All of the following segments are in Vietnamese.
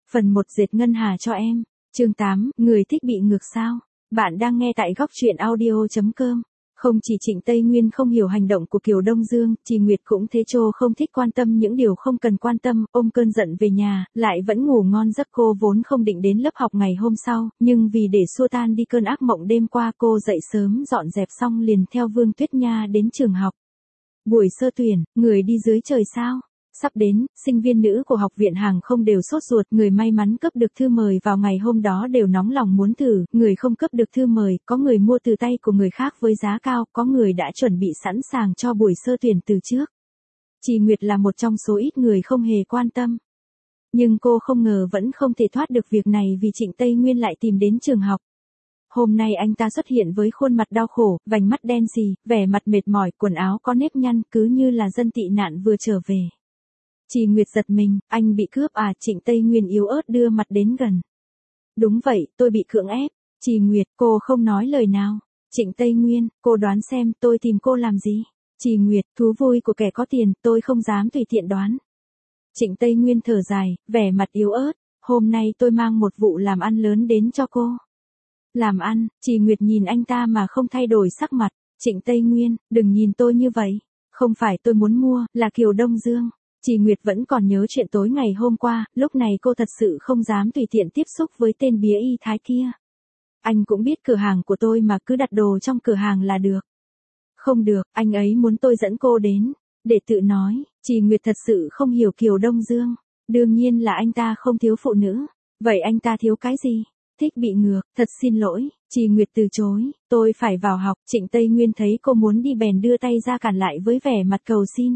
Phần 1 dệt ngân hà cho em. Chương 8, người thích bị ngược sao? Bạn đang nghe tại góc truyện audio.com. Không chỉ Trịnh Tây Nguyên không hiểu hành động của Kiều Đông Dương, Trì Nguyệt cũng thế trô không thích quan tâm những điều không cần quan tâm, ôm cơn giận về nhà, lại vẫn ngủ ngon giấc. Cô vốn không định đến lớp học ngày hôm sau, nhưng vì để xua tan đi cơn ác mộng đêm qua, cô dậy sớm dọn dẹp xong liền theo Vương Tuyết Nha đến trường học. Buổi sơ tuyển, người đi dưới trời sao? Sắp đến, sinh viên nữ của học viện hàng không đều sốt ruột, người may mắn cấp được thư mời vào ngày hôm đó đều nóng lòng muốn thử, người không cấp được thư mời, có người mua từ tay của người khác với giá cao, có người đã chuẩn bị sẵn sàng cho buổi sơ tuyển từ trước. Trì Nguyệt là một trong số ít người không hề quan tâm. Nhưng cô không ngờ vẫn không thể thoát được việc này vì Trịnh Tây Nguyên lại tìm đến trường học. Hôm nay anh ta xuất hiện với khuôn mặt đau khổ, vành mắt đen sì, vẻ mặt mệt mỏi, quần áo có nếp nhăn, cứ như là dân tị nạn vừa trở về. Trì Nguyệt giật mình, anh bị cướp à? Trịnh Tây Nguyên yếu ớt đưa mặt đến gần. Đúng vậy, tôi bị cưỡng ép. Trì Nguyệt, cô không nói lời nào. Trịnh Tây Nguyên, cô đoán xem tôi tìm cô làm gì? Trì Nguyệt, thú vui của kẻ có tiền, tôi không dám tùy tiện đoán. Trịnh Tây Nguyên thở dài, vẻ mặt yếu ớt, hôm nay tôi mang một vụ làm ăn lớn đến cho cô. Làm ăn? Trì Nguyệt nhìn anh ta mà không thay đổi sắc mặt. Trịnh Tây Nguyên, đừng nhìn tôi như vậy. Không phải tôi muốn mua, là Kiều Đông Dương. Trì Nguyệt vẫn còn nhớ chuyện tối ngày hôm qua, lúc này cô thật sự không dám tùy tiện tiếp xúc với tên bía y thái kia. Anh cũng biết cửa hàng của tôi mà, cứ đặt đồ trong cửa hàng là được. Không được, anh ấy muốn tôi dẫn cô đến, để tự nói. Trì Nguyệt thật sự không hiểu Kiều Đông Dương. Đương nhiên là anh ta không thiếu phụ nữ. Vậy anh ta thiếu cái gì? Thích bị ngược, thật xin lỗi. Trì Nguyệt từ chối, tôi phải vào học. Trịnh Tây Nguyên thấy cô muốn đi bèn đưa tay ra cản lại với vẻ mặt cầu xin.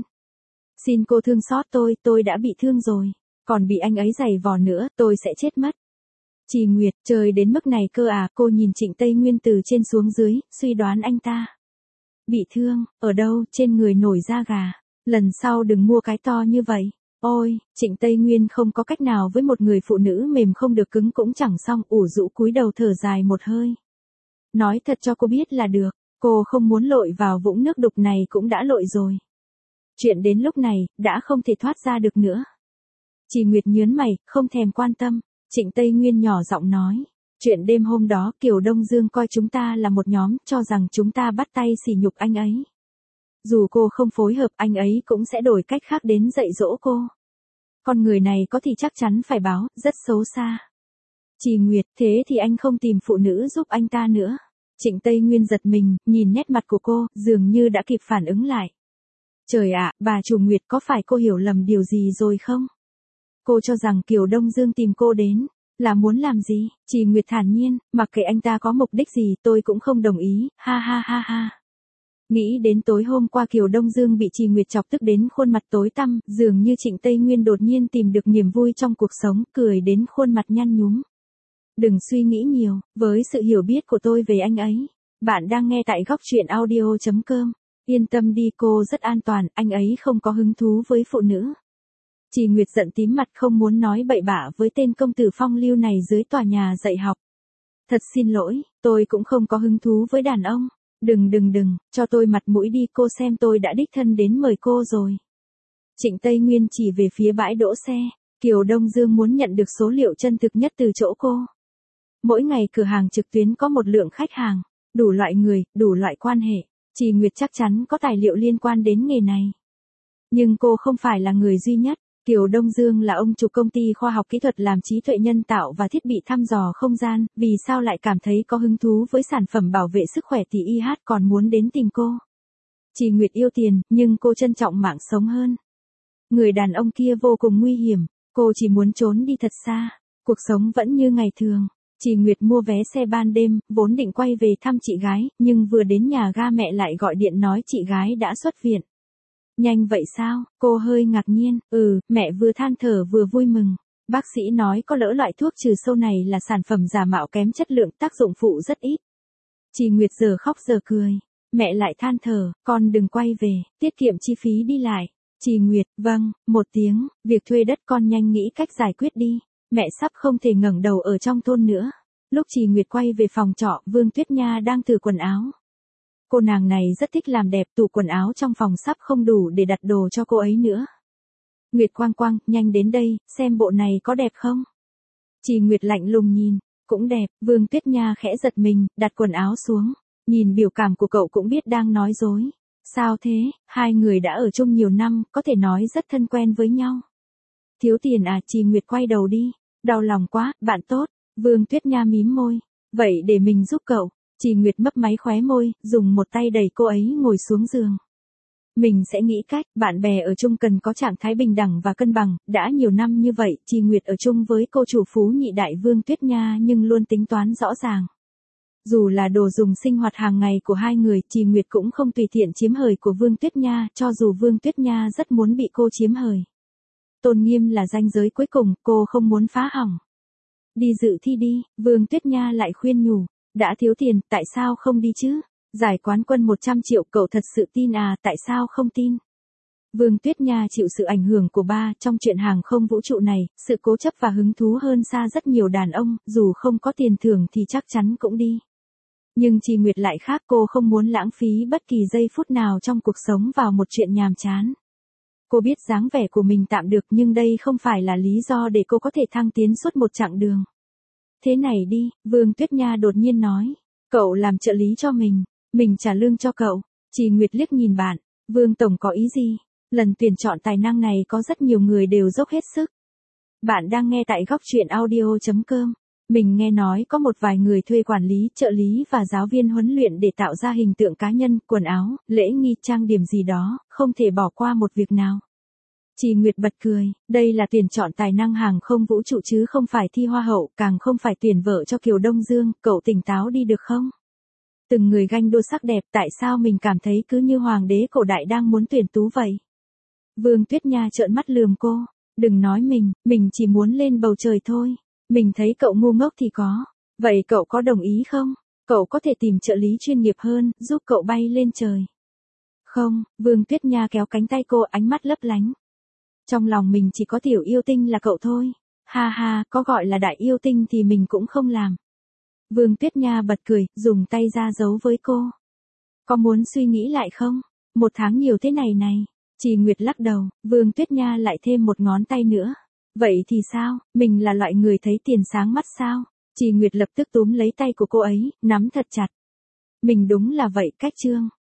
Xin cô thương xót tôi đã bị thương rồi. Còn bị anh ấy giày vò nữa, tôi sẽ chết mất. Trì Nguyệt, trời đến mức này cơ à? Cô nhìn Trịnh Tây Nguyên từ trên xuống dưới, suy đoán anh ta bị thương, ở đâu? Trên người nổi da gà. Lần sau đừng mua cái to như vậy. Ôi, Trịnh Tây Nguyên không có cách nào với một người phụ nữ mềm không được cứng cũng chẳng xong, ủ rũ cúi đầu thở dài một hơi. Nói thật cho cô biết là được, cô không muốn lội vào vũng nước đục này cũng đã lội rồi. Chuyện đến lúc này, đã không thể thoát ra được nữa. Trì Nguyệt nhớn mày, không thèm quan tâm. Trịnh Tây Nguyên nhỏ giọng nói. Chuyện đêm hôm đó Kiều Đông Dương coi chúng ta là một nhóm, cho rằng chúng ta bắt tay sỉ nhục anh ấy. Dù cô không phối hợp, anh ấy cũng sẽ đổi cách khác đến dạy dỗ cô. Con người này có thì chắc chắn phải báo, rất xấu xa. Trì Nguyệt, thế thì anh không tìm phụ nữ giúp anh ta nữa. Trịnh Tây Nguyên giật mình, nhìn nét mặt của cô, dường như đã kịp phản ứng lại. Trời ạ, bà chủ Nguyệt, có phải cô hiểu lầm điều gì rồi không? Cô cho rằng Kiều Đông Dương tìm cô đến là muốn làm gì? Trì Nguyệt thản nhiên, mặc kệ anh ta có mục đích gì tôi cũng không đồng ý, ha ha ha ha. Nghĩ đến tối hôm qua Kiều Đông Dương bị Trì Nguyệt chọc tức đến khuôn mặt tối tăm, dường như Trịnh Tây Nguyên đột nhiên tìm được niềm vui trong cuộc sống, cười đến khuôn mặt nhăn nhúm. Đừng suy nghĩ nhiều, với sự hiểu biết của tôi về anh ấy. Bạn đang nghe tại góc truyện audio.com. Yên tâm đi, cô rất an toàn, anh ấy không có hứng thú với phụ nữ. Trì Nguyệt giận tím mặt, không muốn nói bậy bạ với tên công tử phong lưu này dưới tòa nhà dạy học. Thật xin lỗi, tôi cũng không có hứng thú với đàn ông. Đừng, cho tôi mặt mũi đi, cô xem tôi đã đích thân đến mời cô rồi. Trịnh Tây Nguyên chỉ về phía bãi đỗ xe. Kiều Đông Dương muốn nhận được số liệu chân thực nhất từ chỗ cô. Mỗi ngày cửa hàng trực tuyến có một lượng khách hàng, đủ loại người, đủ loại quan hệ. Trì Nguyệt chắc chắn có tài liệu liên quan đến nghề này. Nhưng cô không phải là người duy nhất. Kiều Đông Dương là ông chủ công ty khoa học kỹ thuật làm trí tuệ nhân tạo và thiết bị thăm dò không gian, vì sao lại cảm thấy có hứng thú với sản phẩm bảo vệ sức khỏe thì IH còn muốn đến tìm cô. Trì Nguyệt yêu tiền, nhưng cô trân trọng mạng sống hơn. Người đàn ông kia vô cùng nguy hiểm, cô chỉ muốn trốn đi thật xa. Cuộc sống vẫn như ngày thường. Trì Nguyệt mua vé xe ban đêm, vốn định quay về thăm chị gái, nhưng vừa đến nhà ga mẹ lại gọi điện nói chị gái đã xuất viện. Nhanh vậy sao? Cô hơi ngạc nhiên. Mẹ vừa than thở vừa vui mừng. Bác sĩ nói có lỡ loại thuốc trừ sâu này là sản phẩm giả mạo kém chất lượng, tác dụng phụ rất ít. Trì Nguyệt giờ khóc giờ cười. Mẹ lại than thở, con đừng quay về, tiết kiệm chi phí đi lại. Trì Nguyệt, vâng, một tiếng, việc thuê đất con nhanh nghĩ cách giải quyết đi. Mẹ sắp không thể ngẩng đầu ở trong thôn nữa. Lúc Trì Nguyệt quay về phòng trọ, Vương Tuyết Nha đang thử quần áo. Cô nàng này rất thích làm đẹp, tủ quần áo trong phòng sắp không đủ để đặt đồ cho cô ấy nữa. Nguyệt Quang Quang, nhanh đến đây, xem bộ này có đẹp không? Trì Nguyệt lạnh lùng nhìn, cũng đẹp, Vương Tuyết Nha khẽ giật mình, đặt quần áo xuống. Nhìn biểu cảm của cậu cũng biết đang nói dối. Sao thế, hai người đã ở chung nhiều năm, có thể nói rất thân quen với nhau. Thiếu tiền à, Trì Nguyệt quay đầu đi. Đau lòng quá, bạn tốt. Vương Tuyết Nha mím môi. Vậy để mình giúp cậu. Trì Nguyệt mấp máy khóe môi, dùng một tay đẩy cô ấy ngồi xuống giường. Mình sẽ nghĩ cách, bạn bè ở chung cần có trạng thái bình đẳng và cân bằng, đã nhiều năm như vậy, Trì Nguyệt ở chung với cô chủ phú nhị đại Vương Tuyết Nha nhưng luôn tính toán rõ ràng. Dù là đồ dùng sinh hoạt hàng ngày của hai người, Trì Nguyệt cũng không tùy tiện chiếm hời của Vương Tuyết Nha, cho dù Vương Tuyết Nha rất muốn bị cô chiếm hời. Tôn nghiêm là ranh giới cuối cùng, cô không muốn phá hỏng. Đi dự thi đi, Vương Tuyết Nha lại khuyên nhủ, đã thiếu tiền, tại sao không đi chứ? Giải quán quân 100 triệu, cậu thật sự tin à, tại sao không tin? Vương Tuyết Nha chịu sự ảnh hưởng của ba trong chuyện hàng không vũ trụ này, sự cố chấp và hứng thú hơn xa rất nhiều đàn ông, dù không có tiền thưởng thì chắc chắn cũng đi. Nhưng Trì Nguyệt lại khác, cô không muốn lãng phí bất kỳ giây phút nào trong cuộc sống vào một chuyện nhàm chán. Cô biết dáng vẻ của mình tạm được nhưng đây không phải là lý do để cô có thể thăng tiến suốt một chặng đường. Thế này đi, Vương Tuyết Nha đột nhiên nói, cậu làm trợ lý cho mình trả lương cho cậu. Trì Nguyệt liếc nhìn bạn, Vương Tổng có ý gì? Lần tuyển chọn tài năng này có rất nhiều người đều dốc hết sức. Bạn đang nghe tại góc truyện audio.com. Mình nghe nói có một vài người thuê quản lý, trợ lý và giáo viên huấn luyện để tạo ra hình tượng cá nhân, quần áo, lễ nghi, trang điểm gì đó, không thể bỏ qua một việc nào. Trì Nguyệt bật cười, đây là tuyển chọn tài năng hàng không vũ trụ chứ không phải thi hoa hậu, càng không phải tuyển vợ cho Kiều Đông Dương, cậu tỉnh táo đi được không? Từng người ganh đua sắc đẹp, tại sao mình cảm thấy cứ như hoàng đế cổ đại đang muốn tuyển tú vậy? Vương Tuyết Nha trợn mắt lườm cô, đừng nói mình chỉ muốn lên bầu trời thôi. Mình thấy cậu ngu ngốc thì có. Vậy cậu có đồng ý không? Cậu có thể tìm trợ lý chuyên nghiệp hơn, giúp cậu bay lên trời. Không, Vương Tuyết Nha kéo cánh tay cô, ánh mắt lấp lánh. Trong lòng mình chỉ có tiểu yêu tinh là cậu thôi. Ha ha, có gọi là đại yêu tinh thì mình cũng không làm. Vương Tuyết Nha bật cười, dùng tay ra giấu với cô. Có muốn suy nghĩ lại không? 1 tháng nhiều thế này này. Trì Nguyệt lắc đầu, Vương Tuyết Nha lại thêm một ngón tay nữa. Vậy thì sao, mình là loại người thấy tiền sáng mắt sao? Trì Nguyệt lập tức túm lấy tay của cô ấy, nắm thật chặt. Mình đúng là vậy, cách trương.